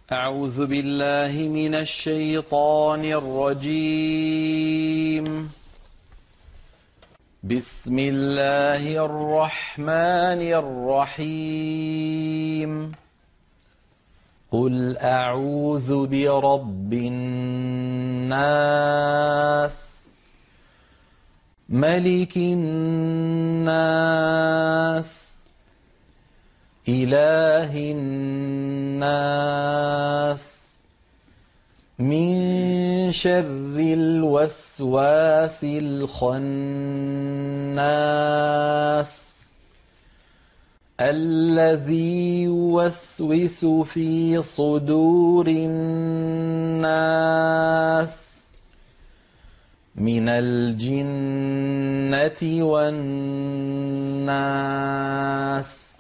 أعوذ بالله من الشيطان الرجيم. بسم الله الرحمن الرحيم. قل أعوذ برب الناس ملك الناس إله الناس من شر الوسواس الخناس الذي يوسوس في صدور الناس من الجنة والناس.